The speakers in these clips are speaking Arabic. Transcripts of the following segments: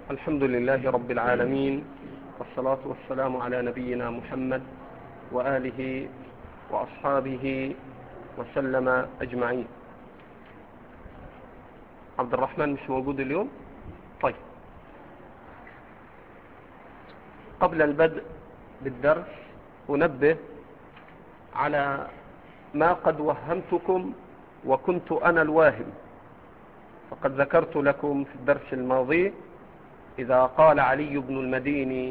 الحمد لله رب العالمين، والصلاة والسلام على نبينا محمد وآله وأصحابه وسلم أجمعين. عبد الرحمن مش موجود اليوم؟ طيب، قبل البدء بالدرس أنبه على ما قد وهمتكم وكنت أنا الواهم. فقد ذكرت لكم في الدرس الماضي إذا قال علي بن المديني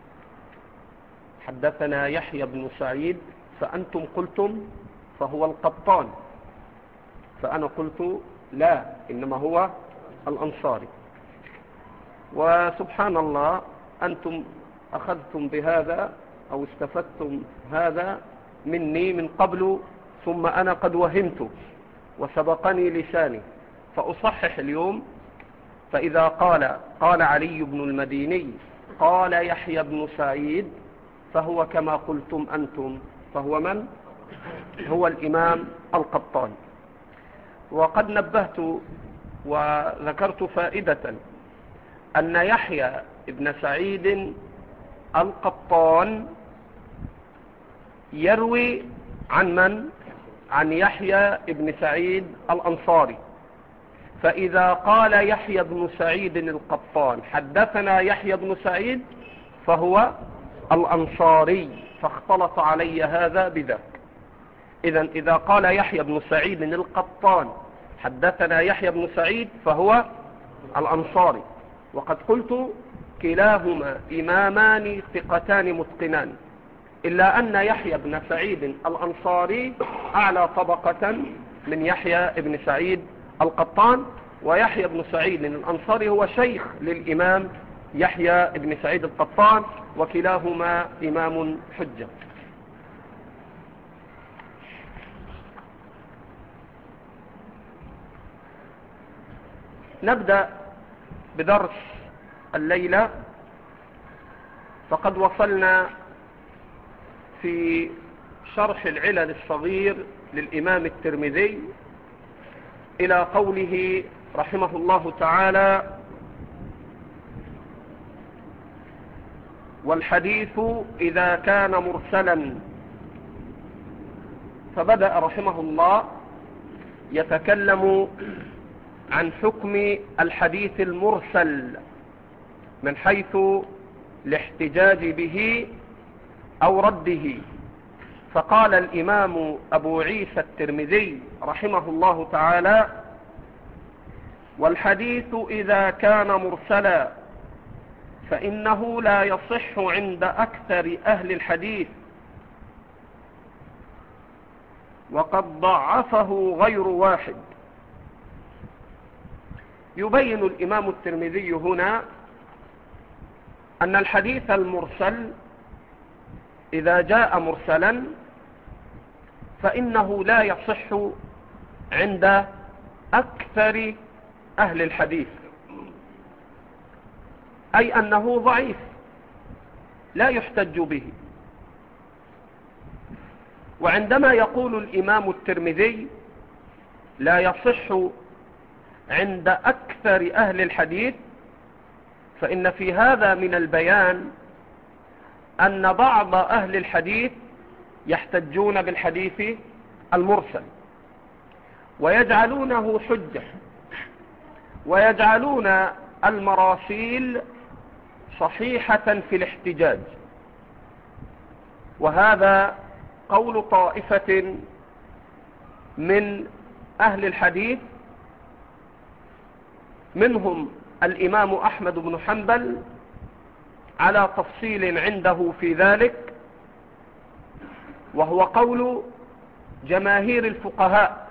حدثنا يحيى بن سعيد فأنتم قلتم فهو القطان، فأنا قلت لا، إنما هو الأنصاري. وسبحان الله أنتم أخذتم بهذا أو استفدتم هذا مني من قبل، ثم أنا قد وهمت وسبقني لساني، فأصحح اليوم. فإذا قال علي بن المديني قال يحيى بن سعيد فهو كما قلتم أنتم، فهو من؟ هو الإمام القطان. وقد نبهت وذكرت فائدة أن يحيى بن سعيد القطان يروي عن من؟ عن يحيى بن سعيد الأنصاري. فإذا قال يحيى بن سعيد القطان حدثنا يحيى بن سعيد فهو الأنصاري، فاختلط علي هذا بذاك. إذن إذا قال يحيى بن سعيد القطان حدثنا يحيى بن سعيد فهو الأنصاري. وقد قلت كلاهما إمامان ثقتان متقنان، إلا أن يحيى بن سعيد الأنصاري أعلى طبقة من يحيى بن سعيد القطان، ويحيى بن سعيد الأنصاري هو شيخ للإمام يحيى بن سعيد القطان، وكلاهما إمام حجة. نبدأ بدرس الليلة. فقد وصلنا في شرح العلل الصغير للإمام الترمذي إلى قوله رحمه الله تعالى: والحديث إذا كان مرسلا. فبدأ رحمه الله يتكلم عن حكم الحديث المرسل من حيث الاحتجاج به أو رده. فقال الإمام أبو عيسى الترمذي رحمه الله تعالى: والحديث إذا كان مرسلا فإنه لا يصح عند أكثر أهل الحديث، وقد ضعفه غير واحد. يبين الإمام الترمذي هنا أن الحديث المرسل إذا جاء مرسلا فإنه لا يصح عند أكثر أهل الحديث، أي أنه ضعيف لا يحتج به. وعندما يقول الإمام الترمذي لا يصح عند أكثر أهل الحديث، فإن في هذا من البيان أن بعض أهل الحديث يحتجون بالحديث المرسل ويجعلونه حجة، ويجعلون المراسيل صحيحة في الاحتجاج. وهذا قول طائفة من أهل الحديث، منهم الإمام أحمد بن حنبل على تفصيل عنده في ذلك، وهو قول جماهير الفقهاء.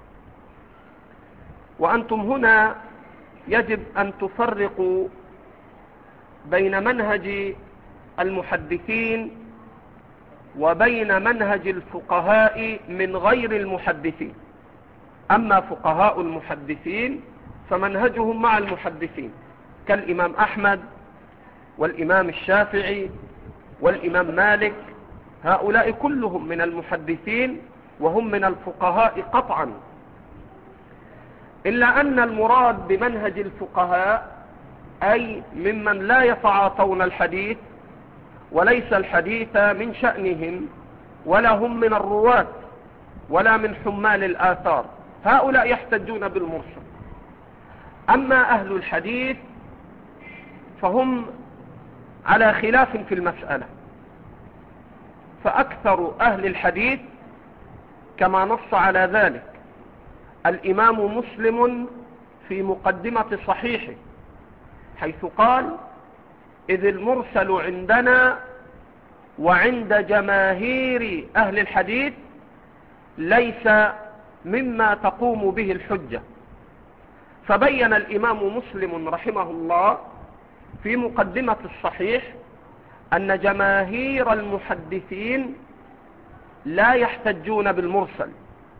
وأنتم هنا يجب أن تفرقوا بين منهج المحدثين وبين منهج الفقهاء من غير المحدثين. أما فقهاء المحدثين فمنهجهم مع المحدثين كالإمام أحمد والإمام الشافعي والإمام مالك، هؤلاء كلهم من المحدثين وهم من الفقهاء قطعا. إلا أن المراد بمنهج الفقهاء أي ممن لا يتعاطون الحديث وليس الحديث من شأنهم، ولا هم من الرواة ولا من حمال الآثار، هؤلاء يحتجون بالمرسل. أما أهل الحديث فهم على خلاف في المسألة، فأكثر أهل الحديث كما نص على ذلك الإمام مسلم في مقدمة صحيحه، حيث قال: إذ المرسل عندنا وعند جماهير أهل الحديث ليس مما تقوم به الحجة. فبين الإمام مسلم رحمه الله في مقدمة الصحيح أن جماهير المحدثين لا يحتجون بالمرسل.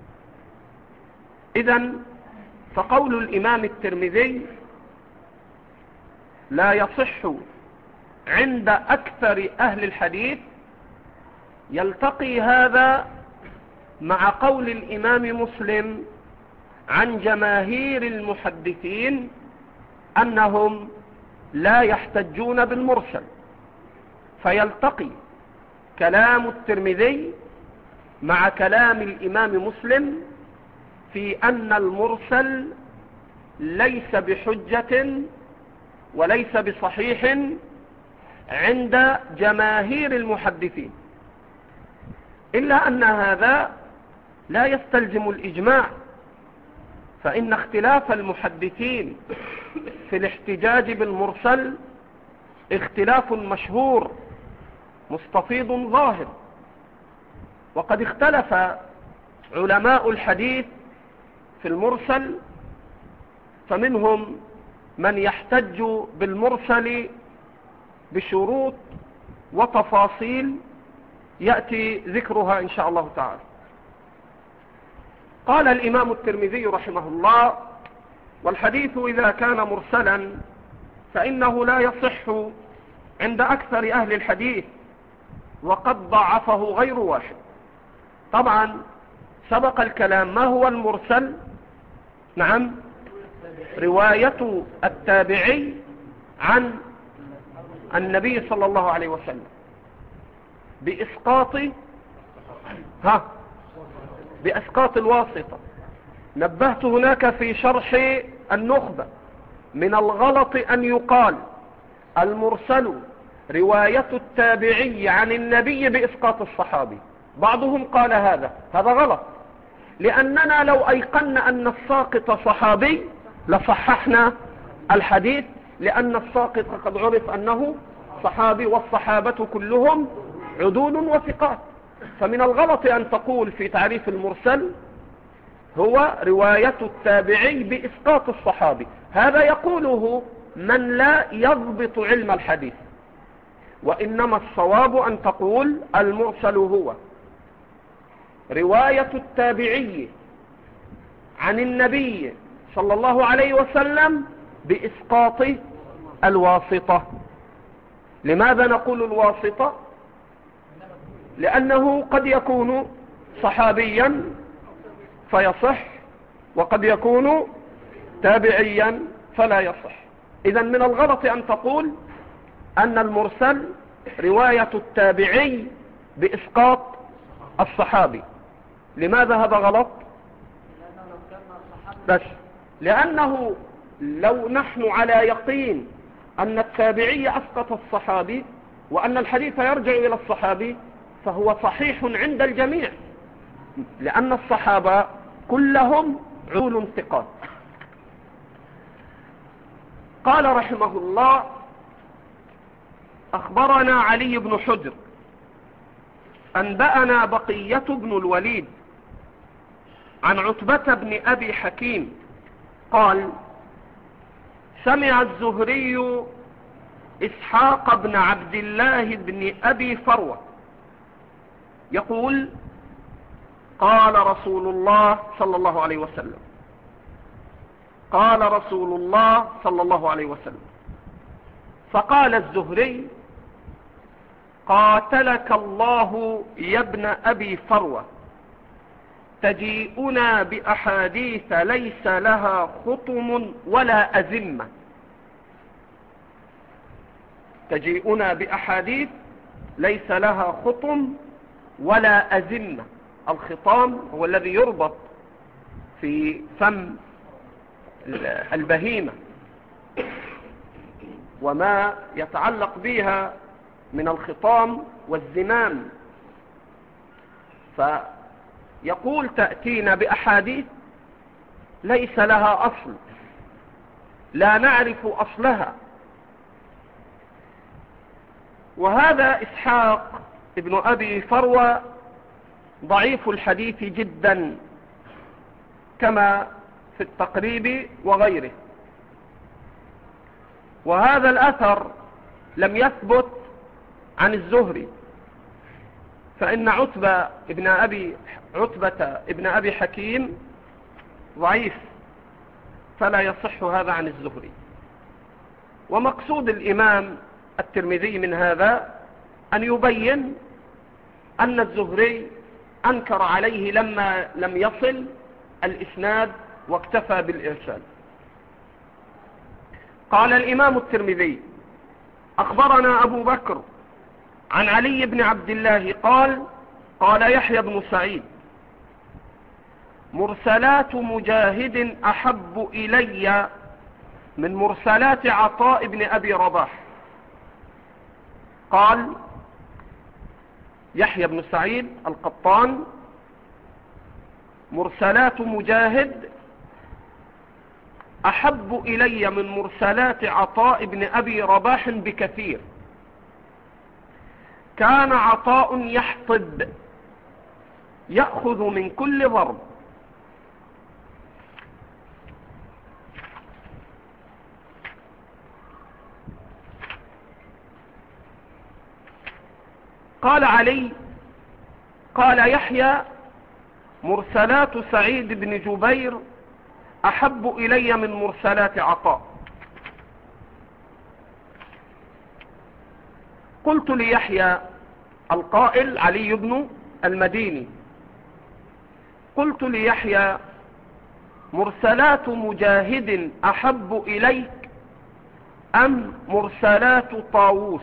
إذن فقول الإمام الترمذي لا يصح عند أكثر أهل الحديث يلتقي هذا مع قول الإمام مسلم عن جماهير المحدثين أنهم لا يحتجون بالمرسل، فيلتقي كلام الترمذي مع كلام الإمام مسلم في أن المرسل ليس بحجة وليس بصحيح عند جماهير المحدثين، إلا أن هذا لا يستلزم الإجماع، فإن اختلاف المحدثين في الاحتجاج بالمرسل اختلاف مشهور مستفيض ظاهر. وقد اختلف علماء الحديث في المرسل، فمنهم من يحتج بالمرسل بشروط وتفاصيل يأتي ذكرها إن شاء الله تعالى. قال الإمام الترمذي رحمه الله: والحديث إذا كان مرسلا فإنه لا يصح عند أكثر أهل الحديث، وقد ضعفه غير واحد. طبعا سبق الكلام ما هو المرسل. نعم، رواية التابعي عن النبي صلى الله عليه وسلم بإسقاط الواسطة. نبهت هناك في شرح النخبة من الغلط أن يقال المرسل رواية التابعي عن النبي بإسقاط الصحابي. بعضهم قال هذا غلط، لأننا لو أيقنا أن الساقط صحابي لصححنا الحديث، لأن الساقط قد عرف أنه صحابي، والصحابة كلهم عدول وثقات. فمن الغلط أن تقول في تعريف المرسل هو رواية التابعي بإسقاط الصحابي. هذا يقوله من لا يضبط علم الحديث، وإنما الصواب أن تقول المرسل هو رواية التابعي عن النبي صلى الله عليه وسلم بإسقاط الواسطة. لماذا نقول الواسطة؟ لأنه قد يكون صحابيا فيصح، وقد يكون تابعيا فلا يصح. إذن من الغلط أن تقول أن المرسل رواية التابعي بإسقاط الصحابي. لماذا هذا غلط؟ بس لأنه لو نحن على يقين أن التابعي أسقط الصحابي وأن الحديث يرجع إلى الصحابي فهو صحيح عند الجميع، لأن الصحابة كلهم عدول ثقات. قال رحمه الله: أخبرنا علي بن حجر أنبأنا بقية بن الوليد عن عتبة بن أبي حكيم قال: سمع الزهري إسحاق بن عبد الله بن أبي فروة يقول: قال رسول الله صلى الله عليه وسلم، قال رسول الله صلى الله عليه وسلم. فقال الزهري: قاتلك الله يا ابن أبي فروة، تجيئنا بأحاديث ليس لها خطم ولا أزمة. تجيئنا بأحاديث ليس لها خطم ولا أزمة. الخطام هو الذي يربط في فم البهيمة وما يتعلق بها من الخطام والزمام. فيقول تأتينا بأحاديث ليس لها أصل، لا نعرف أصلها. وهذا إسحاق ابن أبي فروة ضعيف الحديث جدا كما في التقريب وغيره. وهذا الأثر لم يثبت عن الزهري، فإن عتبة ابن أبي حكيم ضعيف، فلا يصح هذا عن الزهري. ومقصود الإمام الترمذي من هذا أن يبين أن الزهري أنكر عليه لما لم يصل الإسناد واكتفى بالإرسال. قال الإمام الترمذي: أخبرنا أبو بكر عن علي بن عبد الله قال يحيى بن سعيد: مرسلات مجاهد أحب إلي من مرسلات عطاء بن أبي رباح. قال يحيى بن سعيد القطان: مرسلات مجاهد أحب إلي من مرسلات عطاء بن أبي رباح بكثير. كان عطاء يحطب، يأخذ من كل ضرب. قال علي: قال يحيى: مرسلات سعيد بن جبير أحب إلي من مرسلات عطاء. قلت ليحيى القائل علي بن المديني: قلت ليحيى: مرسلات مجاهد أحب إليك أم مرسلات طاووس؟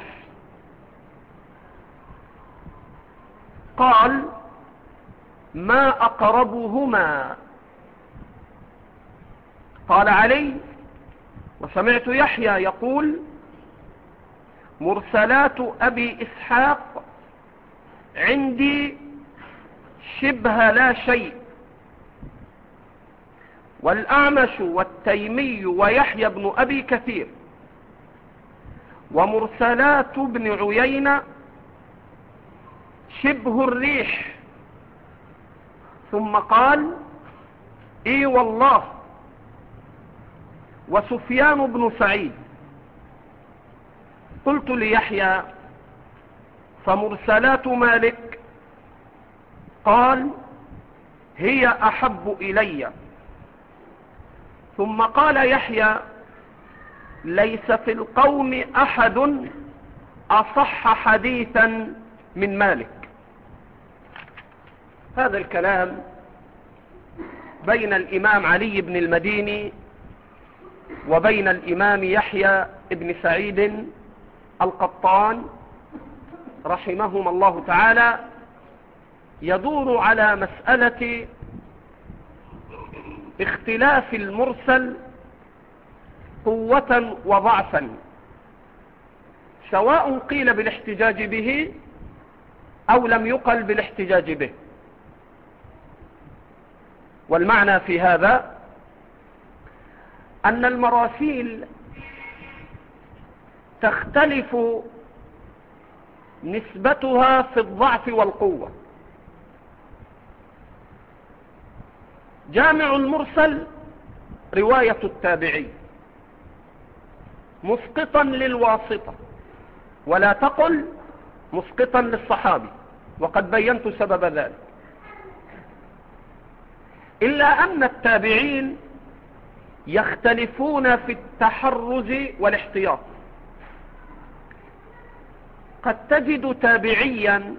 قال: ما أقربهما. قال علي: وسمعت يحيى يقول: مرسلات أبي إسحاق عندي شبه لا شيء، والأعمش والتيمي ويحيى بن أبي كثير، ومرسلات ابن عيينة شبه الريح. ثم قال: اي والله. وسفيان بن سعيد. قلت ليحيى: فمرسلات مالك؟ قال: هي أحب إلي. ثم قال يحيى: ليس في القوم أحد أصح حديثا من مالك. هذا الكلام بين الإمام علي بن المديني وبين الإمام يحيى بن سعيد القطان رحمهما الله تعالى، يدور على مسألة اختلاف المرسل قوة وضعفا، سواء قيل بالاحتجاج به أو لم يقل بالاحتجاج به. والمعنى في هذا أن المراسيل تختلف نسبتها في الضعف والقوة. جامع المرسل رواية التابعي مسقطا للواسطة، ولا تقل مسقطا للصحابي، وقد بينت سبب ذلك. إلا أن التابعين يختلفون في التحرز والاحتياط. قد تجد تابعيا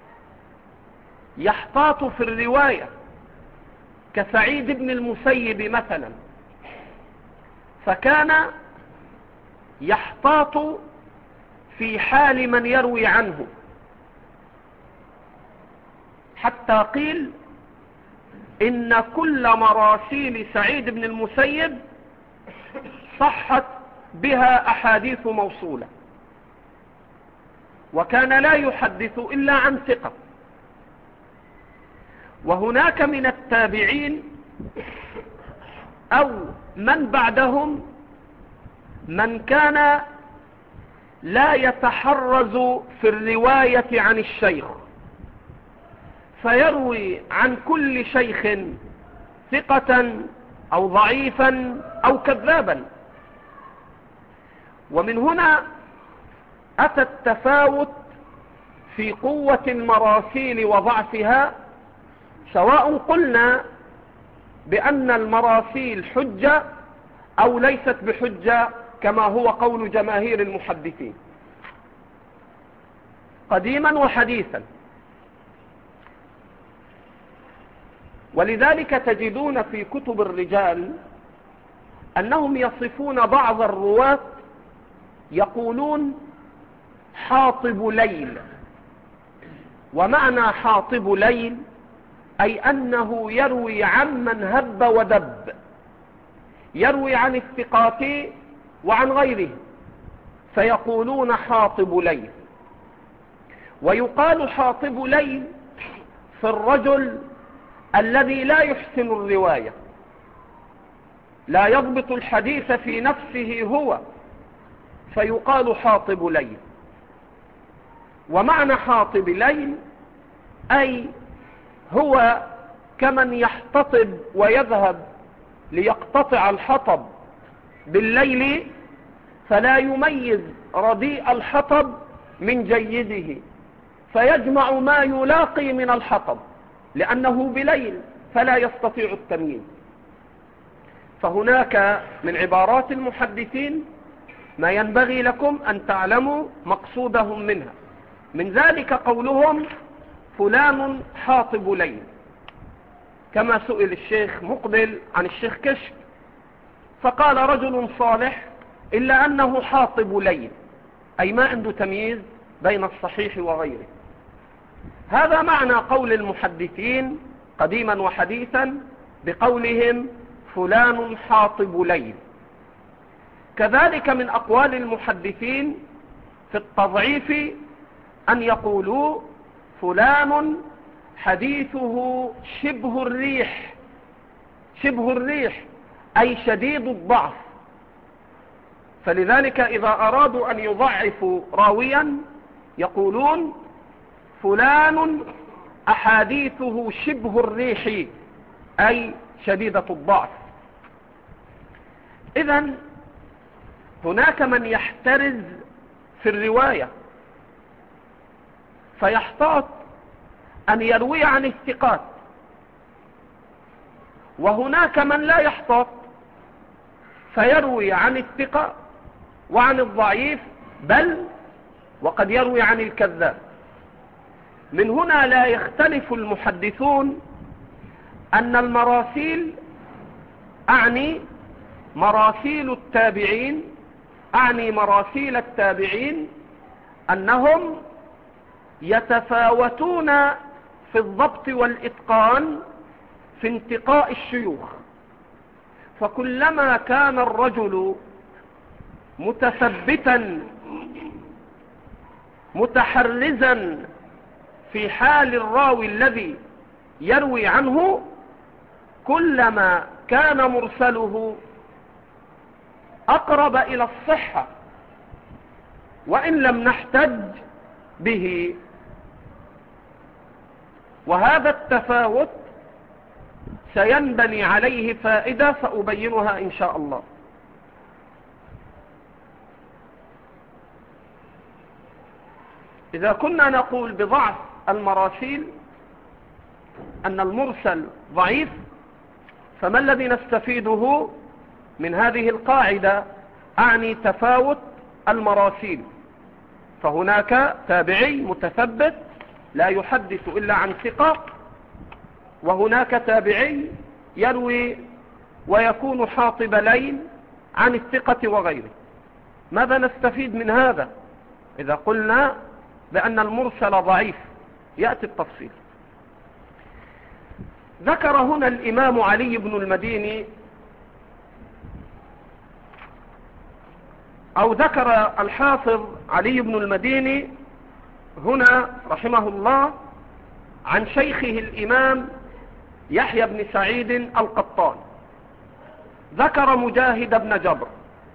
يحتاط في الرواية كسعيد بن المسيب مثلا، فكان يحتاط في حال من يروي عنه، حتى قيل إن كل مراسيل سعيد بن المسيب صحت بها أحاديث موصولة، وكان لا يحدث إلا عن ثقة. وهناك من التابعين أو من بعدهم من كان لا يتحرز في الرواية عن الشيخ، فيروي عن كل شيخ ثقة أو ضعيفا أو كذابا. ومن هنا أتى التفاوت في قوة المراسيل وضعفها، سواء قلنا بأن المراسيل حجة أو ليست بحجة كما هو قول جماهير المحدثين قديما وحديثا. ولذلك تجدون في كتب الرجال أنهم يصفون بعض الرواة يقولون حاطب ليل. ومعنى حاطب ليل أي أنه يروي عمن هب ودب، يروي عن الثقات وعن غيره، فيقولون حاطب ليل. ويقال حاطب ليل في الرجل الذي لا يحسن الرواية، لا يضبط الحديث في نفسه هو، فيقال حاطب ليل. ومعنى حاطب ليل أي هو كمن يحتطب ويذهب ليقتطع الحطب بالليل، فلا يميز رديء الحطب من جيده، فيجمع ما يلاقي من الحطب لأنه بليل فلا يستطيع التمييز. فهناك من عبارات المحدثين ما ينبغي لكم أن تعلموا مقصودهم منها. من ذلك قولهم فلان حاطب ليل، كما سئل الشيخ مقبل عن الشيخ كشك فقال رجل صالح إلا أنه حاطب ليل، أي ما عنده تمييز بين الصحيح وغيره. هذا معنى قول المحدثين قديما وحديثا بقولهم فلان حاطب ليل. كذلك من أقوال المحدثين في التضعيف أن يقولوا فلان حديثه شبه الريح، شبه الريح أي شديد الضعف. فلذلك إذا أرادوا أن يضعفوا راويا يقولون فلان أحاديثه شبه الريح أي شديدة الضعف. إذن هناك من يحترز في الرواية فيحتاط أن يروي عن الثقات، وهناك من لا يحتاط فيروي عن الثقة وعن الضعيف، بل وقد يروي عن الكذاب. من هنا لا يختلف المحدثون أن المراسيل أعني مراسيل التابعين، أعني مراسيل التابعين أنهم يتفاوتون في الضبط والإتقان في انتقاء الشيوخ. فكلما كان الرجل متثبتا متحرزا في حال الراوي الذي يروي عنه، كلما كان مرسله أقرب إلى الصحة وإن لم نحتج به. وهذا التفاوت سينبني عليه فائدة سأبينها إن شاء الله. إذا كنا نقول بضعف المراسيل أن المرسل ضعيف، فما الذي نستفيده من هذه القاعدة؟ أعني تفاوت المراسيل. فهناك تابعي متثبت لا يحدث إلا عن ثقة، وهناك تابعي يروي ويكون حاطب ليل عن الثقة وغيره. ماذا نستفيد من هذا؟ إذا قلنا بأن المرسل ضعيف يأتي التفصيل. ذكر هنا الإمام علي بن المديني، أو ذكر الحافظ علي بن المديني هنا رحمه الله عن شيخه الإمام يحيى بن سعيد القطان، ذكر مجاهد بن جبر،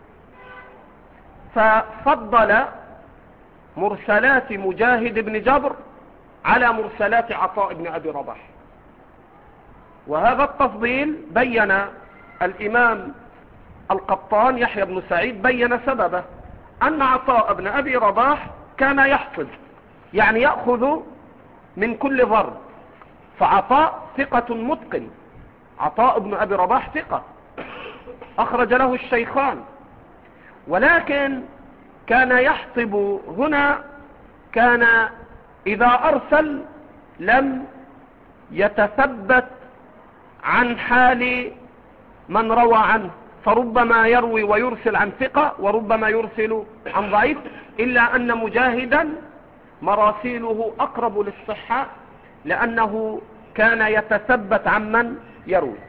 ففضل مرسلات مجاهد بن جبر على مرسلات عطاء بن أبي رباح. وهذا التفضيل بين الإمام القطان يحيى بن سعيد بين سببه، أن عطاء بن أبي رباح كان يحفظ، يعني يأخذ من كل ضرب، فعطاء ثقة متقن، عطاء بن أبي رباح ثقة أخرج له الشيخان، ولكن كان يحطب هنا، كان إذا أرسل لم يتثبت عن حال من روى عنه، فربما يروي ويرسل عن ثقة وربما يرسل عن ضعيف، إلا أن مجاهدا مراسيله أقرب للصحة لأنه كان يتثبت عمن يروي.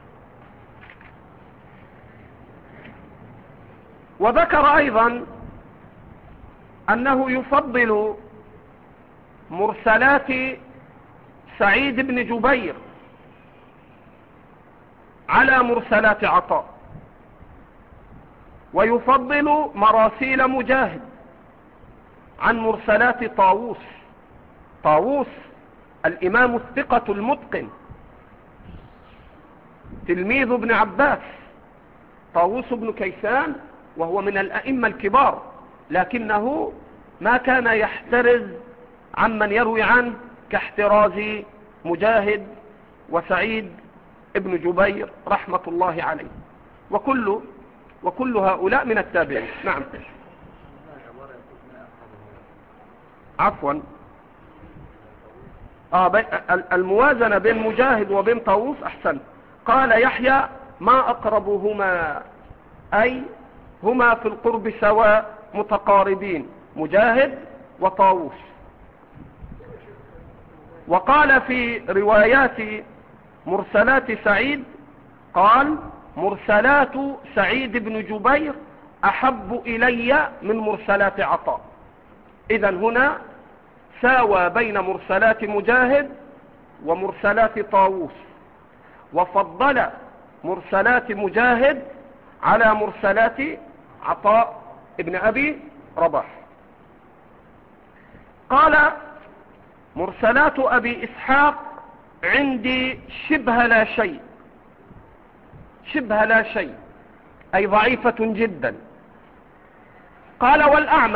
وذكر أيضا أنه يفضل مرسلات سعيد بن جبير على مرسلات عطاء، ويفضل مراسيل مجاهد عن مرسلات طاووس. طاووس الإمام الثقة المتقن تلميذ ابن عباس، طاووس بن كيسان، وهو من الأئمة الكبار، لكنه ما كان يحترز عمن يروي عنه كاحتراز مجاهد وسعيد ابن جبير رحمة الله عليه، وكل هؤلاء من التابعين. نعم، عفوا، الموازنة بين مجاهد وبين طاووس أحسن. قال يحيى ما أقربهما، أي هما في القرب سواء متقاربين، مجاهد وطاووس. وقال في روايات مرسلات سعيد، قال مرسلات سعيد بن جبير أحب إلي من مرسلات عطاء. إذن هنا ساوى بين مرسلات مجاهد ومرسلات طاووس، وفضل مرسلات مجاهد على مرسلات عطاء ابن أبي رباح. قال مرسلات أبي إسحاق عندي شبه لا شيء، شبه لا شيء أي ضعيفة جدا. قال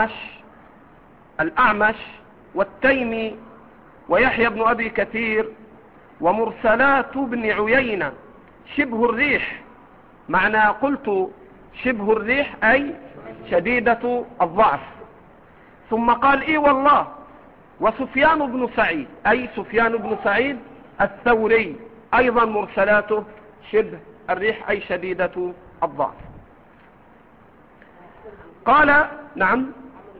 الأعمش والتيمي ويحيى بن أبي كثير ومرسلات ابن عيينة شبه الريح. معنى قلت شبه الريح أي شديدة الضعف. ثم قال إيه والله، وسفيان بن سعيد أي سفيان بن سعيد الثوري أيضا مرسلاته شبه الريح أي شديدة الضعف. قال نعم،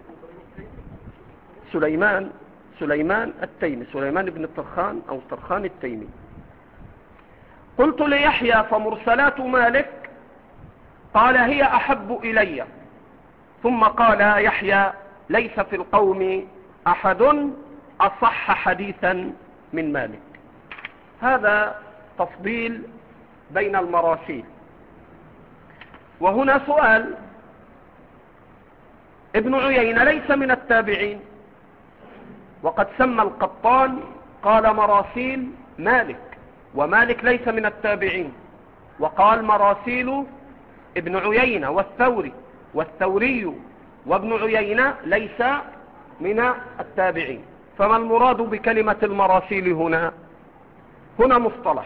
سليمان التيمي، سليمان بن الطرخان أو طرخان التيمي. قلت ليحيى فمرسلات مالك، قال هي أحب إلي. ثم قال يحيى ليس في القوم أحد أصح حديثا من مالك. هذا تفضيل بين المراسيل. وهنا سؤال، ابن عيينة ليس من التابعين، وقد سمى القطان قال مراسيل مالك، ومالك ليس من التابعين، وقال مراسيل ابن عيينة والثوري وابن عيينة ليس من التابعين. فما المراد بكلمة المراسيل هنا مصطلح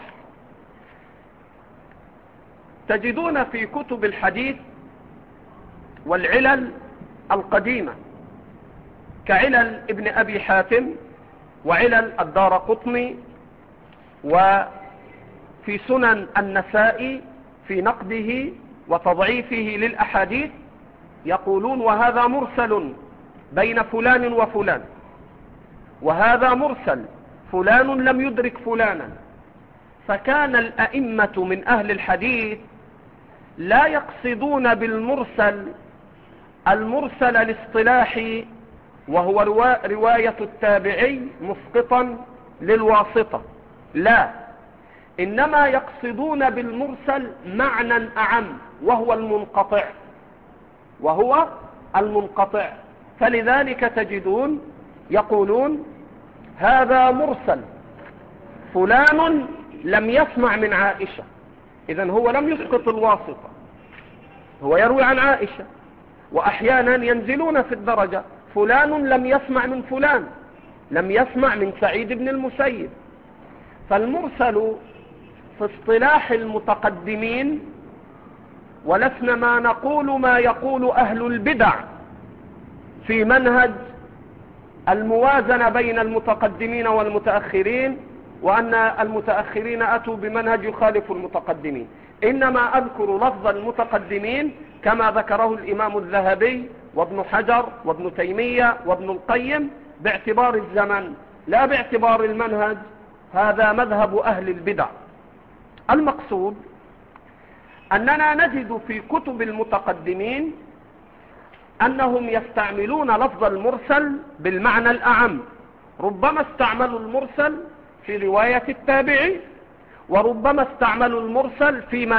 تجدون في كتب الحديث والعلل القديمة كعلل ابن أبي حاتم وعلل الدارقطني، وفي سنن النسائي في نقده وتضعيفه للأحاديث، يقولون وهذا مرسل بين فلان وفلان، وهذا مرسل، فلان لم يدرك فلانا. فكان الأئمة من أهل الحديث لا يقصدون بالمرسل المرسل الاصطلاحي وهو رواية التابعي مسقطا للواسطة، لا، إنما يقصدون بالمرسل معنى أعم وهو المنقطع. فلذلك تجدون يقولون هذا مرسل، فلان لم يسمع من عائشة، إذن هو لم يسقط الواسطة، هو يروي عن عائشة. وأحيانا ينزلون في الدرجة، فلان لم يسمع من فلان، لم يسمع من سعيد بن المسيب. فالمرسل في اصطلاح المتقدمين، ولسنا ما نقول ما يقول أهل البدع في منهج الموازنة بين المتقدمين والمتأخرين، وأن المتأخرين أتوا بمنهج يخالف المتقدمين، إنما أذكر لفظ المتقدمين كما ذكره الإمام الذهبي وابن حجر وابن تيمية وابن القيم باعتبار الزمن لا باعتبار المنهج. هذا مذهب أهل البدع. المقصود أننا نجد في كتب المتقدمين أنهم يستعملون لفظ المرسل بالمعنى الأعم، ربما استعملوا المرسل في رواية التابعي، وربما استعملوا المرسل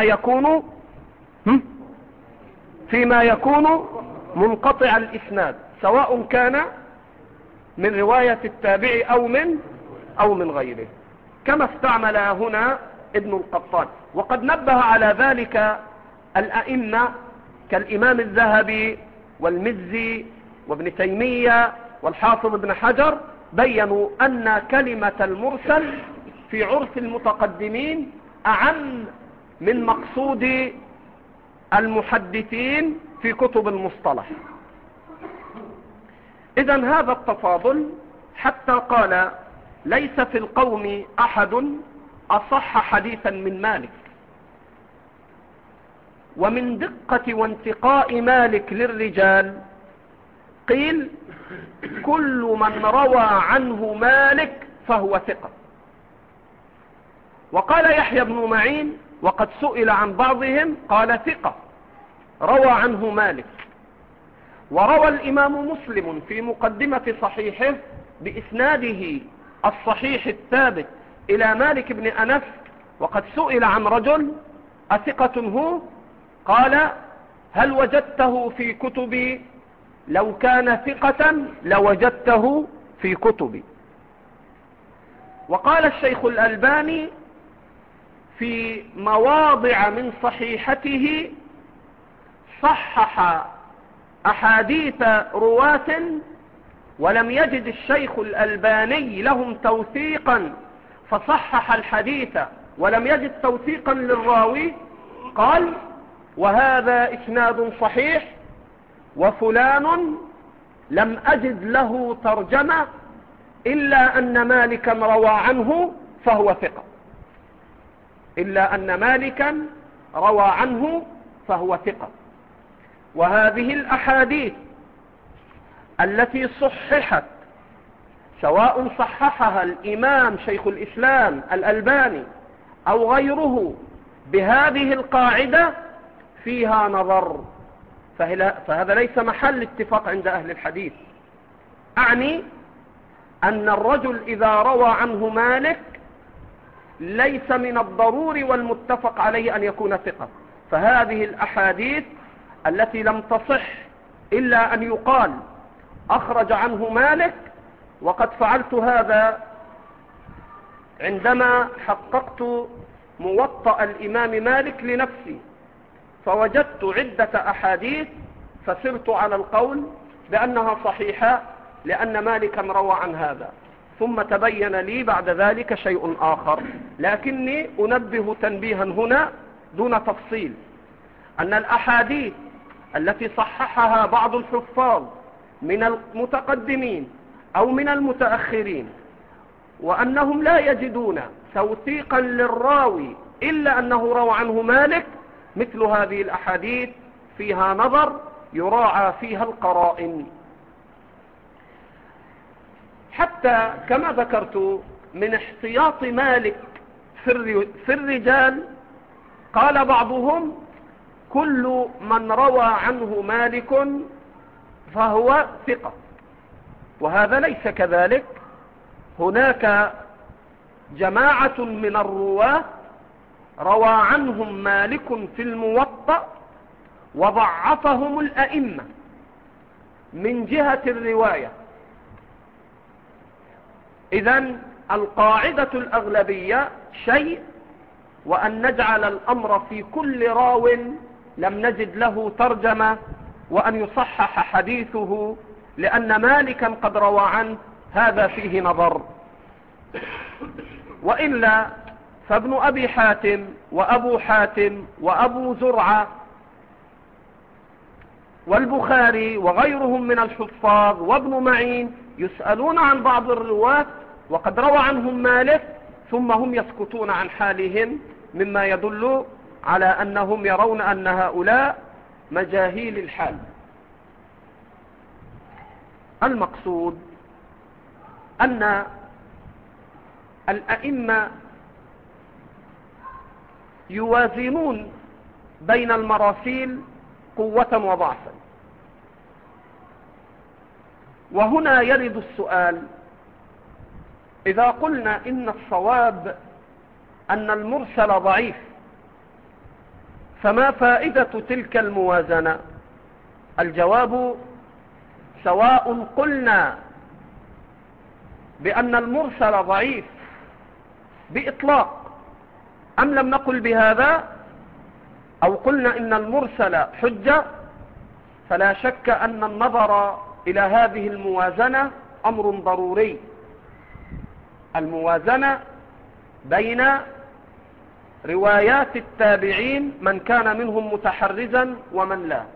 فيما يكون منقطع الإسناد، سواء كان من رواية التابعي أو من غيره، كما استعمل هنا ابن القطان. وقد نبه على ذلك الأئمة كالإمام الذهبي والمزي وابن تيمية والحافظ ابن حجر، بيّنوا أن كلمة المرسل في عرف المتقدمين أعم من مقصود المحدثين في كتب المصطلح. إذن هذا التفاضل حتى قال ليس في القوم أحد أصح حديثا من مالك. ومن دقة وانتقاء مالك للرجال قيل كل من روى عنه مالك فهو ثقة. وقال يحيى بن معين وقد سئل عن بعضهم قال ثقة روى عنه مالك. وروى الإمام مسلم في مقدمة صحيحه بإسناده الصحيح الثابت إلى مالك بن أنس، وقد سئل عن رجل أثقة هو؟ قال هل وجدته في كتبي؟ لو كان ثقة لوجدته في كتبي. وقال الشيخ الألباني في مواضع من صحيحته صحح أحاديث رواة ولم يجد الشيخ الألباني لهم توثيقا، فصحح الحديث ولم يجد توثيقا للراوي، قال وهذا إسناد صحيح، وفلان لم أجد له ترجمة إلا أن مالكا روى عنه فهو ثقة، إلا أن مالكا روى عنه فهو ثقة. وهذه الأحاديث التي صححت سواء صححها الإمام شيخ الإسلام الألباني أو غيره بهذه القاعدة فيها نظر، فهذا ليس محل اتفاق عند أهل الحديث. أعني أن الرجل إذا روى عنه مالك ليس من الضروري والمتفق عليه أن يكون ثقة. فهذه الأحاديث التي لم تصح إلا أن يقال أخرج عنه مالك، وقد فعلت هذا عندما حققت موطأ الإمام مالك لنفسي، فوجدت عدة أحاديث فسرت على القول بأنها صحيحة لأن مالكا روى عن هذا، ثم تبين لي بعد ذلك شيء آخر. لكني أنبه تنبيها هنا دون تفصيل أن الأحاديث التي صححها بعض الحفاظ من المتقدمين أو من المتأخرين وأنهم لا يجدون توثيقا للراوي إلا أنه روى عنه مالك، مثل هذه الأحاديث فيها نظر يراعى فيها القرائن. حتى كما ذكرت من احتياط مالك في الرجال، قال بعضهم كل من روى عنه مالك فهو ثقة، وهذا ليس كذلك. هناك جماعة من الرواة روى عنهم مالك في الموطأ وضعفهم الأئمة من جهة الرواية. إذن القاعدة الأغلبية شيء، وأن نجعل الأمر في كل راو لم نجد له ترجمة وأن يصحح حديثه لأن مالكا قد روى عنه، هذا فيه نظر. وإلا فابن أبي حاتم وأبو حاتم وأبو زرعة والبخاري وغيرهم من الحفاظ وابن معين يسألون عن بعض الرواة وقد روى عنهم مالك، ثم هم يسكتون عن حالهم، مما يدل على أنهم يرون أن هؤلاء مجاهيل الحال. المقصود أن الأئمة يوازنون بين المراسيل قوة وضعفا. وهنا يرد السؤال: إذا قلنا إن الصواب أن المرسل ضعيف، فما فائدة تلك الموازنة؟ الجواب: سواء قلنا بأن المرسل ضعيف بإطلاق أم لم نقل بهذا، أو قلنا إن المرسل حجة، فلا شك أن النظر إلى هذه الموازنة أمر ضروري، الموازنة بين روايات التابعين من كان منهم متحرزا ومن لا،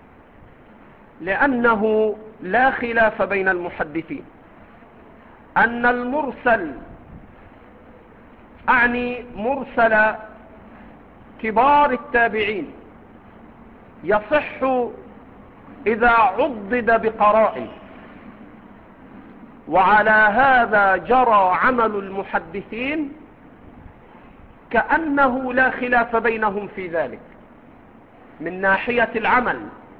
لأنه لا خلاف بين المحدثين أن المرسل، أعني مرسل كبار التابعين، يصح إذا عضد بقرائن، وعلى هذا جرى عمل المحدثين كأنه لا خلاف بينهم في ذلك من ناحية العمل.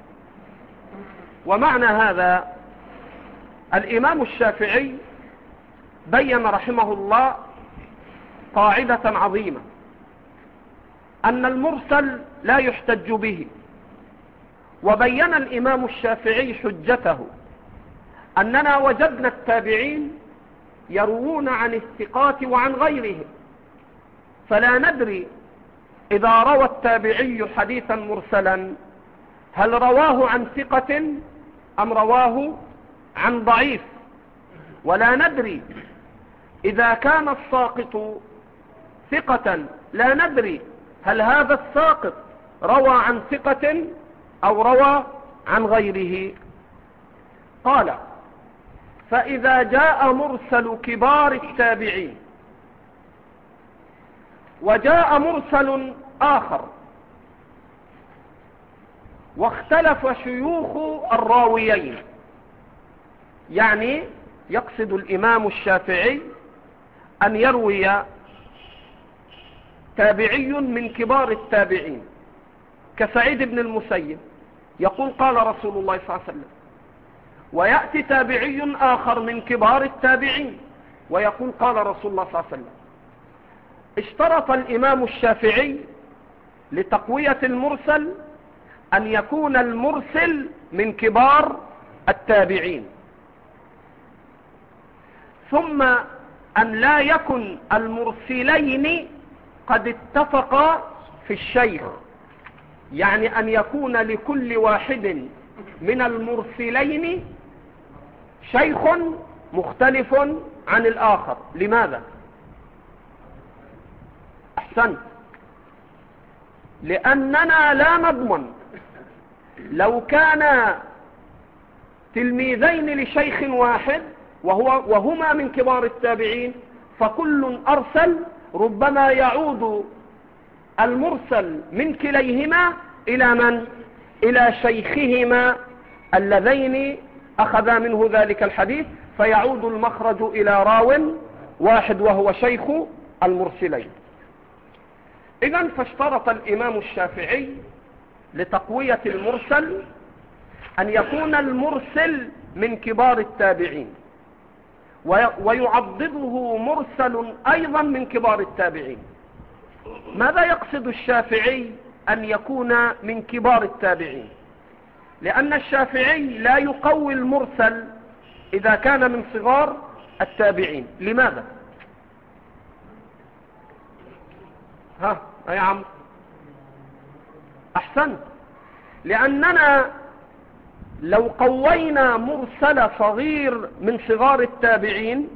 ومعنى هذا الإمام الشافعي بين رحمه الله قاعدة عظيمة، أن المرسل لا يحتج به. وبين الإمام الشافعي حجته أننا وجدنا التابعين يروون عن الثقات وعن غيرهم، فلا ندري إذا روى التابعي حديثا مرسلا هل رواه عن ثقة أم رواه عن ضعيف، ولا ندري إذا كان الساقط ثقة، لا ندري هل هذا الساقط روى عن ثقة أو روى عن غيره. قال: فإذا جاء مرسل كبار التابعين وجاء مرسل آخر واختلف شيوخ الراويين، يعني يقصد الإمام الشافعي أن يروي تابعي من كبار التابعين كسعيد بن المسيب يقول قال رسول الله صلى الله عليه وسلم، ويأتي تابعي آخر من كبار التابعين ويقول قال رسول الله صلى الله عليه وسلم. اشترط الإمام الشافعي لتقوية المرسل أن يكون المرسل من كبار التابعين، ثم أن لا يكن المرسلين قد اتفقا في الشيخ، يعني أن يكون لكل واحد من المرسلين شيخ مختلف عن الآخر. لماذا؟ أحسنت، لأننا لا نضمن لو كان تلميذين لشيخ واحد وهما من كبار التابعين فكل أرسل، ربما يعود المرسل من كليهما إلى من؟ إلى شيخهما اللذين أخذ منه ذلك الحديث، فيعود المخرج إلى راو واحد وهو شيخ المرسلين. إذن فاشترط الإمام الشافعي لتقوية المرسل أن يكون المرسل من كبار التابعين، ويعضده مرسل أيضا من كبار التابعين. ماذا يقصد الشافعي أن يكون من كبار التابعين؟ لأن الشافعي لا يقوي المرسل إذا كان من صغار التابعين. لماذا؟ ها يا عم أحسنت. لأننا لو قوينا مرسل صغير من صغار التابعين،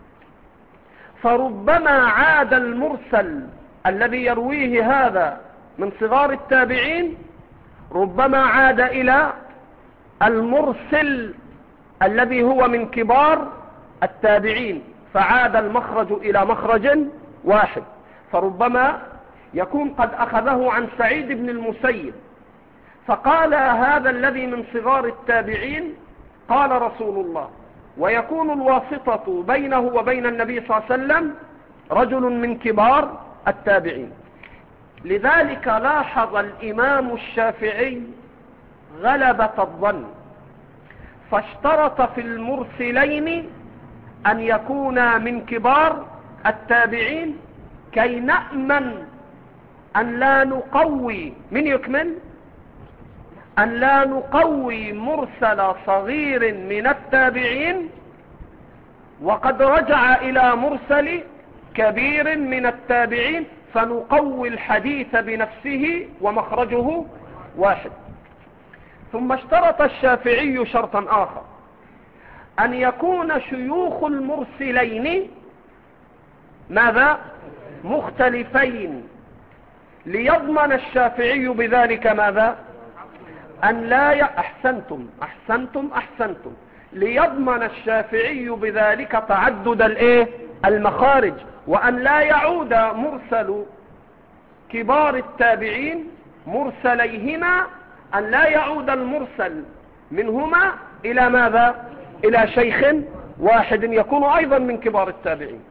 فربما عاد المرسل الذي يرويه هذا من صغار التابعين ربما عاد إلى المرسل الذي هو من كبار التابعين، فعاد المخرج إلى مخرج واحد. فربما يكون قد أخذه عن سعيد بن المسيب، فقال هذا الذي من صغار التابعين قال رسول الله، ويكون الواسطة بينه وبين النبي صلى الله عليه وسلم رجل من كبار التابعين. لذلك لاحظ الإمام الشافعي غلبة الظن، فاشترط في المرسلين أن يكونا من كبار التابعين كي نأمن أن لا نقوي من يكمل أن لا نقوي مرسل صغير من التابعين وقد رجع إلى مرسل كبير من التابعين، فنقوي الحديث بنفسه ومخرجه واحد. ثم اشترط الشافعي شرطا آخر، أن يكون شيوخ المرسلين ماذا؟ مختلفين، ليضمن الشافعي بذلك ماذا؟ أن لا أحسنتم ليضمن الشافعي بذلك تعدد المخارج، وأن لا يعود مرسل كبار التابعين مرسليهما، أن لا يعود المرسل منهما إلى ماذا؟ إلى شيخ واحد يكون أيضا من كبار التابعين.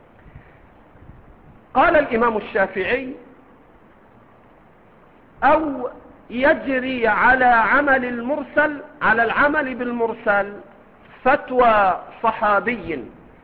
قال الإمام الشافعي: أو يجري على العمل بالمرسل فتوى صحابي،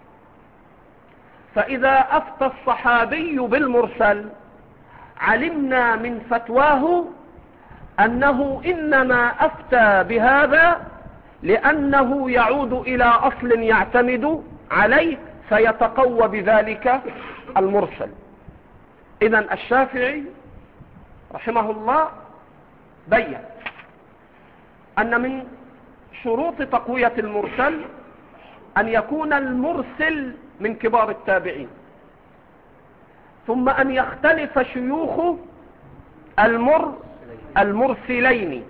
فإذا أفتى الصحابي بالمرسل علمنا من فتواه أنه إنما أفتى بهذا لأنه يعود إلى أصل يعتمد عليه فيتقوى بذلك المرسل. إذن الشافعي رحمه الله بين أن من شروط تقوية المرسل أن يكون المرسل من كبار التابعين، ثم أن يختلف شيوخ المرسلين،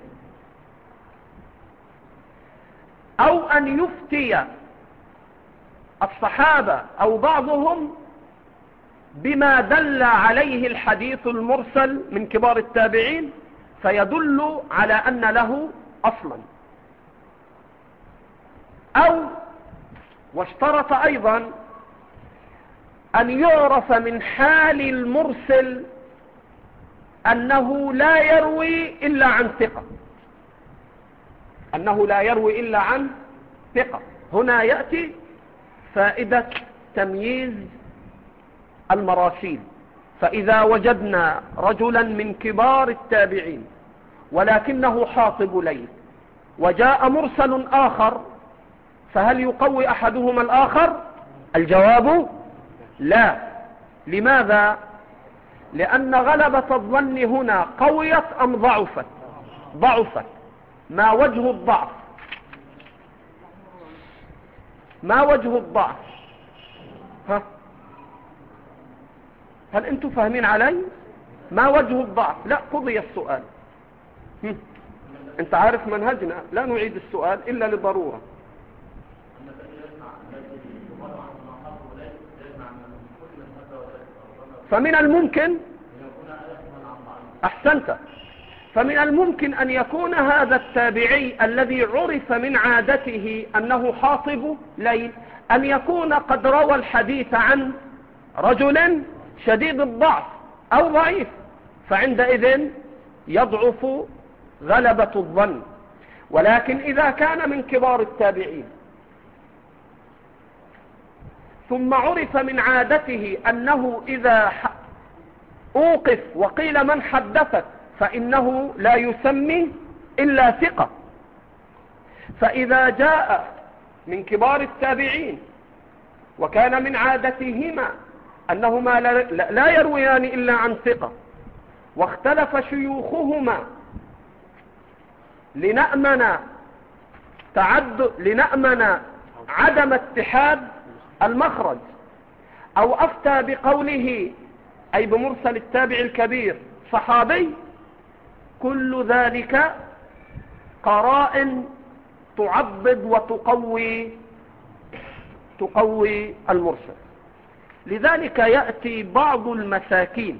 أو أن يفتي الصحابة أو بعضهم بما دل عليه الحديث المرسل من كبار التابعين فيدل على أن له أصلا. أو واشترط أيضا أن يعرف من حال المرسل أنه لا يروي إلا عن ثقة. هنا يأتي فائدة تمييز المراسيل. فإذا وجدنا رجلا من كبار التابعين ولكنه حاطب ليل وجاء مرسل آخر، فهل يقوي أحدهما الآخر؟ الجواب لا. لماذا؟ لأن غلبة الظن هنا قويت أم ضعفت؟ ما وجه الضعف؟ هل أنتم فاهمين علي؟ ما وجه الضعف؟ لا، قضي السؤال. أنت عارف منهجنا لا نعيد السؤال إلا لضرورة. فمن الممكن أحسنت فمن الممكن أن يكون هذا التابعي الذي عرف من عادته أنه حاطب ليل أن يكون قد روى الحديث عن رجل شديد الضعف أو ضعيف، فعندئذ يضعف غلبة الظن. ولكن إذا كان من كبار التابعين ثم عرف من عادته أنه إذا أوقف وقيل من حدثك فإنه لا يسمي إلا ثقة، فإذا جاء من كبار التابعين وكان من عادتهما أنهما لا يرويان إلا عن ثقة واختلف شيوخهما لنأمن عدم اتحاد المخرج، أو أفتى بقوله أي بمرسل التابع الكبير صحابي، كل ذلك قرائن تعضد وتقوي المرسل. لذلك يأتي بعض المساكين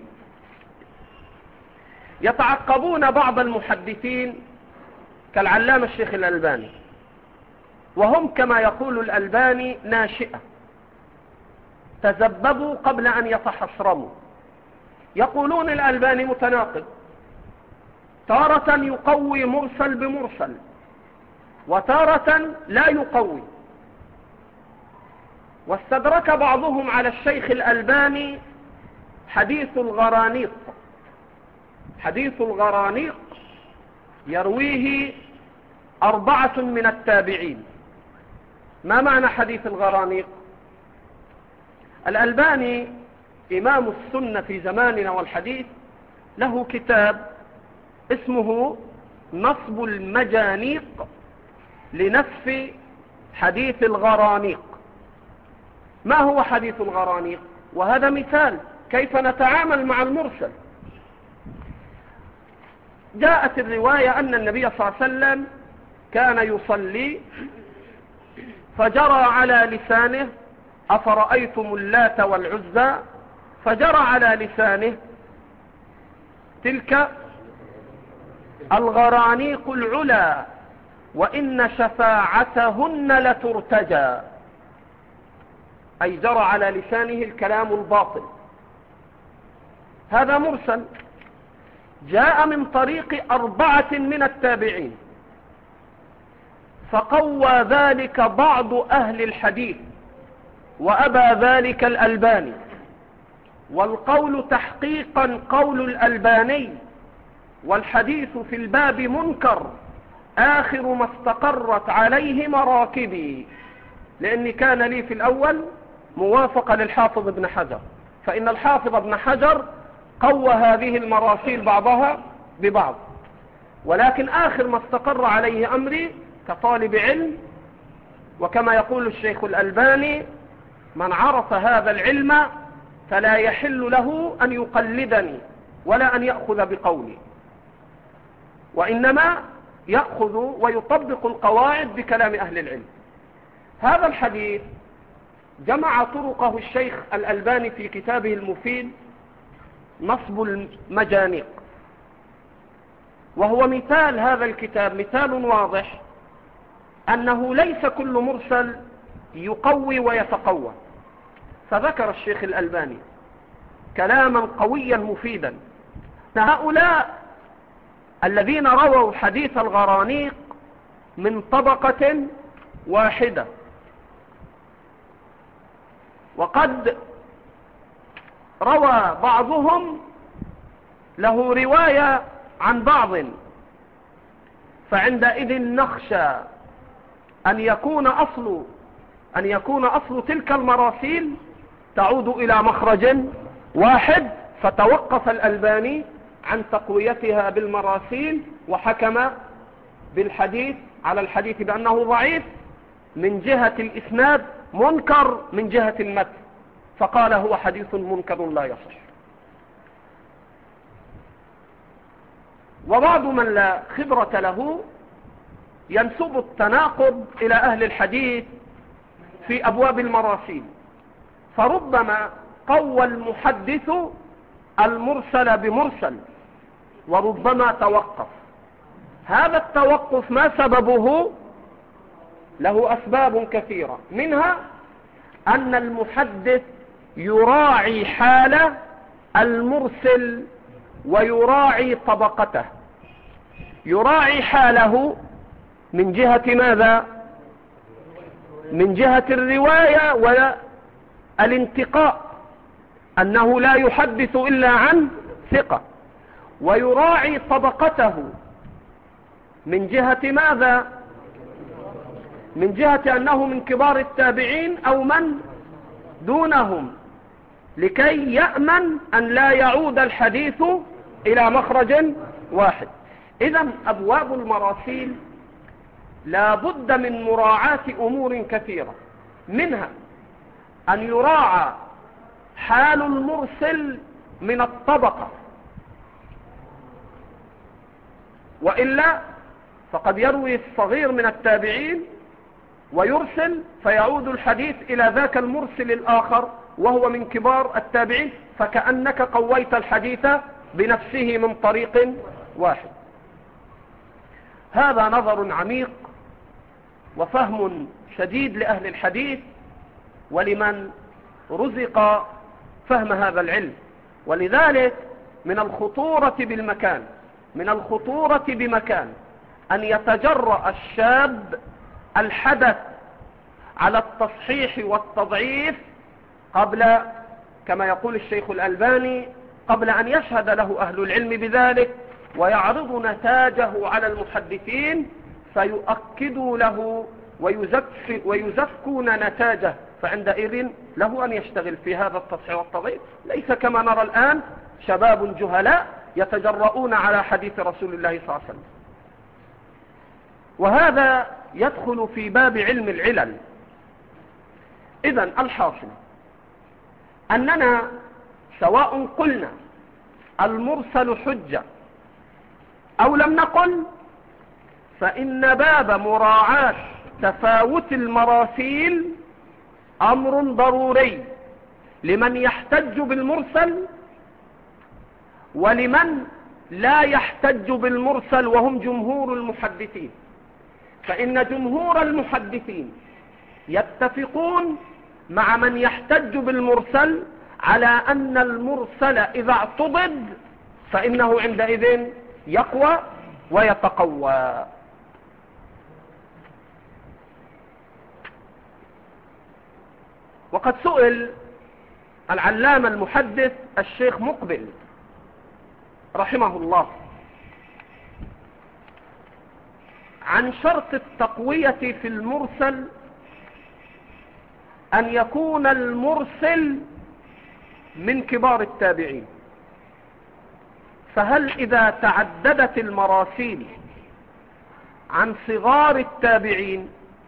يتعقبون بعض المحدثين كالعلامة الشيخ الألباني، وهم كما يقول الألباني ناشئة، تذبذبوا قبل أن يتحصرموا. يقولون الألباني متناقض، تارة يقوي مرسل بمرسل وتارة لا يقوي. واستدرك بعضهم على الشيخ الألباني حديث الغرانيق. حديث الغرانيق يرويه 4 من التابعين. ما معنى حديث الغرانيق؟ الألباني إمام السنة في زماننا والحديث له كتاب اسمه نصب المجانيق لنسف حديث الغرانيق. ما هو حديث الغرانيق؟ وهذا مثال كيف نتعامل مع المرسل. جاءت الرواية أن النبي صلى الله عليه وسلم كان يصلي فجرى على لسانه أفرأيتم اللات والعزى، فجرى على لسانه تلك الغرانيق العلا وإن شفاعتهن لترتجى، أي جرى على لسانه الكلام الباطل. هذا مرسل جاء من طريق 4 من التابعين، فقوى ذلك بعض أهل الحديث وأبى ذلك الألباني، والقول تحقيقا قول الألباني، والحديث في الباب منكر آخر ما استقرت عليه مراكبي. لأني كان لي في الأول موافقة للحافظ ابن حجر، فإن الحافظ ابن حجر قوى هذه المراسيل بعضها ببعض، ولكن آخر ما استقر عليه أمري كطالب علم، وكما يقول الشيخ الألباني من عرف هذا العلم فلا يحل له أن يقلدني ولا أن يأخذ بقولي، وإنما يأخذ ويطبق القواعد بكلام أهل العلم. هذا الحديث جمع طرقه الشيخ الألباني في كتابه المفيد نصب المجانيق، وهو مثال هذا الكتاب مثال واضح أنه ليس كل مرسل يقوي ويتقوى. فذكر الشيخ الألباني كلاما قويا مفيدا. هؤلاء الذين رووا حديث الغرانيق من طبقة واحدة، وقد روى بعضهم له رواية عن بعض، فعندئذ نخشى أن يكون أصل تلك المراسيل تعود إلى مخرج واحد، فتوقف الألباني عن تقويتها بالمراسيل وحكم بالحديث على الحديث بأنه ضعيف من جهة الإسناد منكر من جهة المتن، فقال هو حديث منكر لا يصح. وبعض من لا خبرة له ينسب التناقض إلى أهل الحديث في أبواب المراسيل، فربما قوى المحدث المرسل بمرسل وربما توقف. هذا التوقف ما سببه؟ له أسباب كثيرة، منها أن المحدث يراعي حال المرسل ويراعي طبقته. يراعي حاله من جهة ماذا؟ من جهة الرواية والانتقاء، أنه لا يحدث إلا عن ثقة. ويراعي طبقته من جهة ماذا؟ من جهة أنه من كبار التابعين أو من دونهم، لكي يأمن أن لا يعود الحديث إلى مخرج واحد. إذن أبواب المراسيل لا بد من مراعاة أمور كثيرة، منها أن يراعى حال المرسل من الطبقة، وإلا فقد يروي الصغير من التابعين ويرسل فيعود الحديث إلى ذاك المرسل الآخر وهو من كبار التابعين، فكأنك قويت الحديث بنفسه من طريق واحد. هذا نظر عميق وفهم شديد لأهل الحديث ولمن رزق فهم هذا العلم. ولذلك من الخطورة بمكان أن يتجرأ الشاب الحدث على التصحيح والتضعيف قبل، كما يقول الشيخ الألباني، قبل أن يشهد له أهل العلم بذلك ويعرض نتاجه على المحدثين فيؤكدوا له ويزكون نتاجه، فعندئذ له أن يشتغل في هذا التصحيح والتضعيف، ليس كما نرى الآن شباب جهلاء يتجرؤون على حديث رسول الله صلى الله عليه وسلم. وهذا يدخل في باب علم العلل. إذن الحاصل أننا سواء قلنا المرسل حجة أو لم نقل، فإن باب مراعاة تفاوت المراسيل أمر ضروري لمن يحتج بالمرسل ولمن لا يحتج بالمرسل، وهم جمهور المحدثين. فإن جمهور المحدثين يتفقون مع من يحتج بالمرسل على أن المرسل إذا اعتضد فإنه عندئذ يقوى ويتقوى. وقد سئل العلامة المحدث الشيخ مقبل رحمه الله عن شرط التقوية في المرسل أن يكون المرسل من كبار التابعين، فهل إذا تعددت المراسيل عن صغار التابعين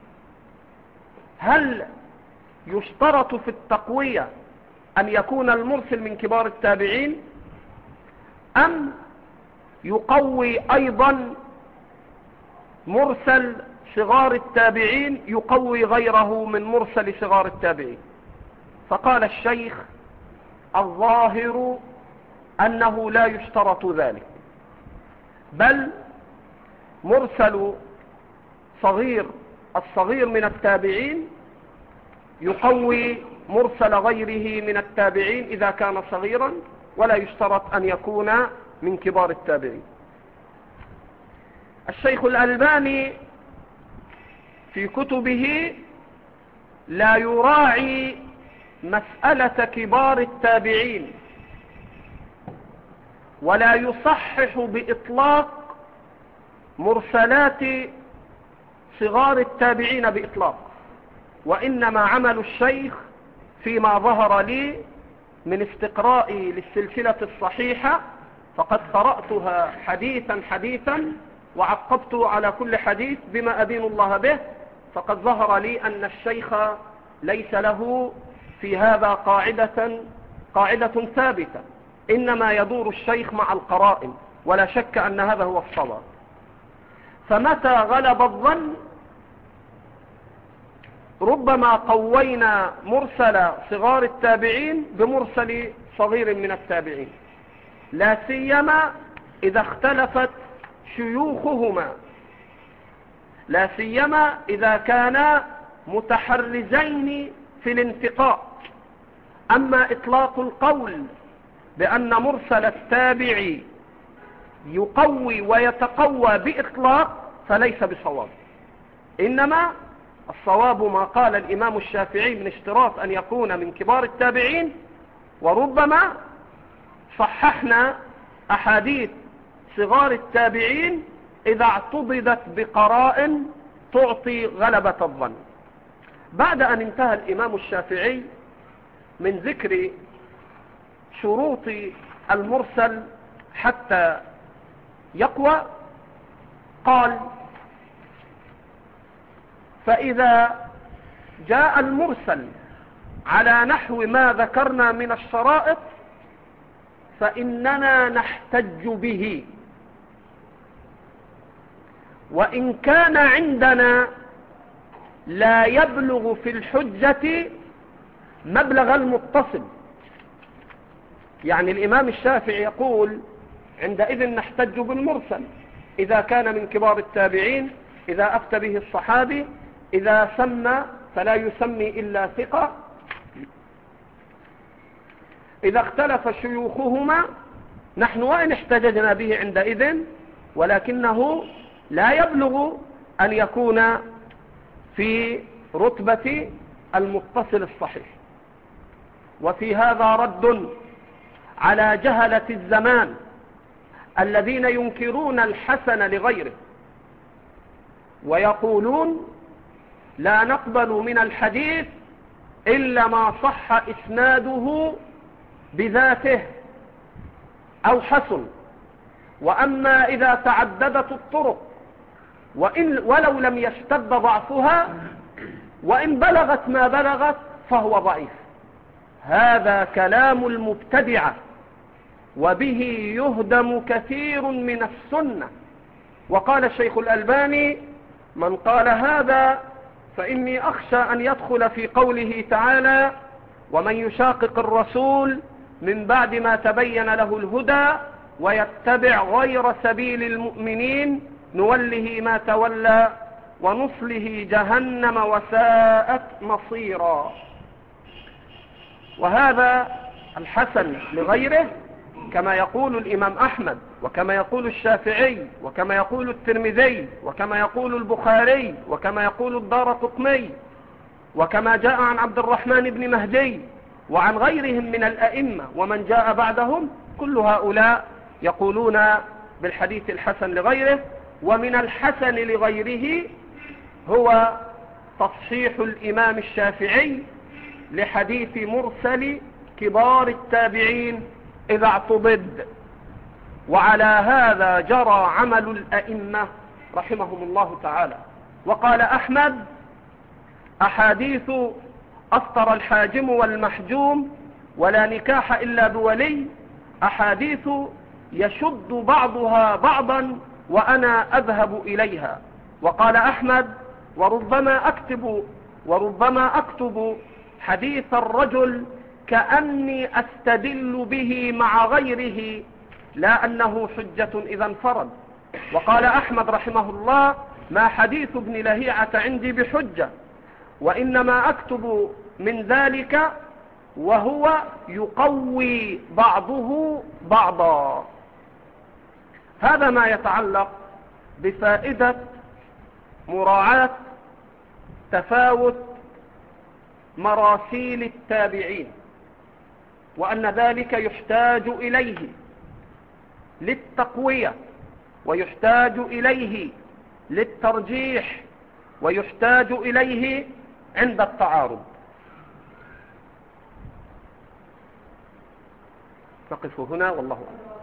هل يشترط في التقوية أن يكون المرسل من كبار التابعين، أم يقوي أيضا مرسل صغار التابعين يقوي غيره من مرسل صغار التابعين؟ فقال الشيخ الظاهر أنه لا يشترط ذلك، بل مرسل الصغير من التابعين يقوي مرسل غيره من التابعين إذا كان صغيرا، ولا يشترط أن يكون من كبار التابعين. الشيخ الألباني في كتبه لا يراعي مسألة كبار التابعين ولا يصحح بإطلاق مرسلات صغار التابعين بإطلاق، وإنما عمل الشيخ فيما ظهر لي من استقرائي للسلسلة الصحيحة، فقد قرأتها حديثا وعقبت على كل حديث بما أدين الله به، فقد ظهر لي أن الشيخ ليس له في هذا قاعدة ثابتة، إنما يدور الشيخ مع القرائن، ولا شك أن هذا هو الصواب. فمتى غلب الظن ربما قوينا مرسل صغار التابعين بمرسل صغير من التابعين، لا سيما إذا اختلفت شيوخهما، لا سيما إذا كانا متحرزين في الانتقاء. أما إطلاق القول بأن مرسل التابع يقوي ويتقوى بإطلاق فليس بصواب، إنما الصواب ما قال الإمام الشافعي من اشتراط أن يكون من كبار التابعين، وربما صححنا أحاديث صغار التابعين إذا اعتضدت بقرائن تعطي غلبة الظن. بعد أن انتهى الإمام الشافعي من ذكر شروط المرسل حتى يقوى، قال: فإذا جاء المرسل على نحو ما ذكرنا من الشرائط فإننا نحتج به، وإن كان عندنا لا يبلغ في الحجة مبلغ المتصل. يعني الإمام الشافعي يقول عندئذ نحتج بالمرسل إذا كان من كبار التابعين، إذا أفتى به الصحابي، إذا سمى فلا يسمي إلا ثقة، إذا اختلف شيوخهما نحن وإن احتججنا به عندئذ، ولكنه لا يبلغ أن يكون في رتبة المتصل الصحيح. وفي هذا رد على جهلة الزمان الذين ينكرون الحسن لغيره ويقولون لا نقبل من الحديث إلا ما صح إسناده بذاته أو حسن، وأما إذا تعددت الطرق ولو لم يشتد ضعفها وإن بلغت ما بلغت فهو ضعيف. هذا كلام المبتدعة، وبه يهدم كثير من السنة. وقال الشيخ الألباني: من قال هذا فإني أخشى أن يدخل في قوله تعالى: ومن يشاقق الرسول من بعد ما تبين له الهدى ويتبع غير سبيل المؤمنين نوله ما تولى ونصله جهنم وساءت مصيرا. وهذا الحسن لغيره كما يقول الإمام أحمد، وكما يقول الشافعي، وكما يقول الترمذي، وكما يقول البخاري، وكما يقول الدارقطني، وكما جاء عن عبد الرحمن بن مهدي وعن غيرهم من الأئمة ومن جاء بعدهم، كل هؤلاء يقولون بالحديث الحسن لغيره. ومن الحسن لغيره هو تصحيح الإمام الشافعي لحديث مرسل كبار التابعين إذا اعتضد، وعلى هذا جرى عمل الأئمة رحمهم الله تعالى. وقال أحمد: أحاديث أفطر الحاجم والمحجوم ولا نكاح إلا بولي أحاديث يشد بعضها بعضا وأنا أذهب إليها. وقال أحمد: وربما أكتب حديث الرجل كأني أستدل به مع غيره لا أنه حجة إذا انفرد. وقال أحمد رحمه الله: ما حديث ابن لهيعة عندي بحجة، وإنما أكتب من ذلك وهو يقوي بعضه بعضا. هذا ما يتعلق بفائدة مراعاة تفاوت مراسيل التابعين، وأن ذلك يحتاج إليه للتقوية، ويحتاج إليه للترجيح، ويحتاج إليه عند التعارض. نقف هنا والله أعلم.